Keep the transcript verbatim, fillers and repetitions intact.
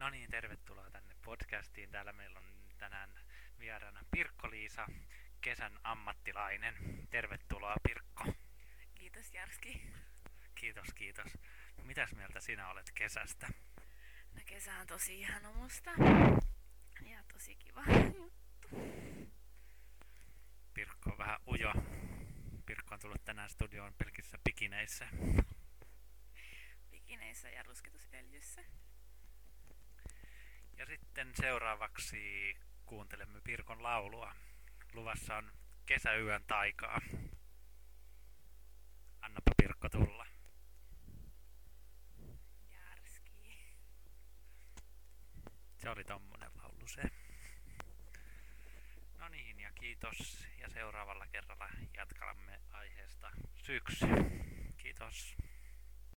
No niin, tervetuloa tänne podcastiin. Täällä meillä on tänään vieraana Pirkko-Liisa, kesän ammattilainen. Tervetuloa, Pirkko. Kiitos, Jarski. Kiitos, kiitos. Mitäs mieltä sinä olet kesästä? No, kesä on tosi ihana musta. Ja tosi kiva juttu. Pirkko on vähän ujo. Pirkko on tullut tänään studioon pelkissä pikineissä. Pikineissä ja rusketusöljyssä. Ja sitten seuraavaksi kuuntelemme Pirkon laulua. Luvassa on Kesäyön taikaa. Annapa Pirkko tulla. Jarski. Se oli tommonen laulu se. No niin, ja kiitos. Ja seuraavalla kerralla jatkamme aiheesta syksy. Kiitos.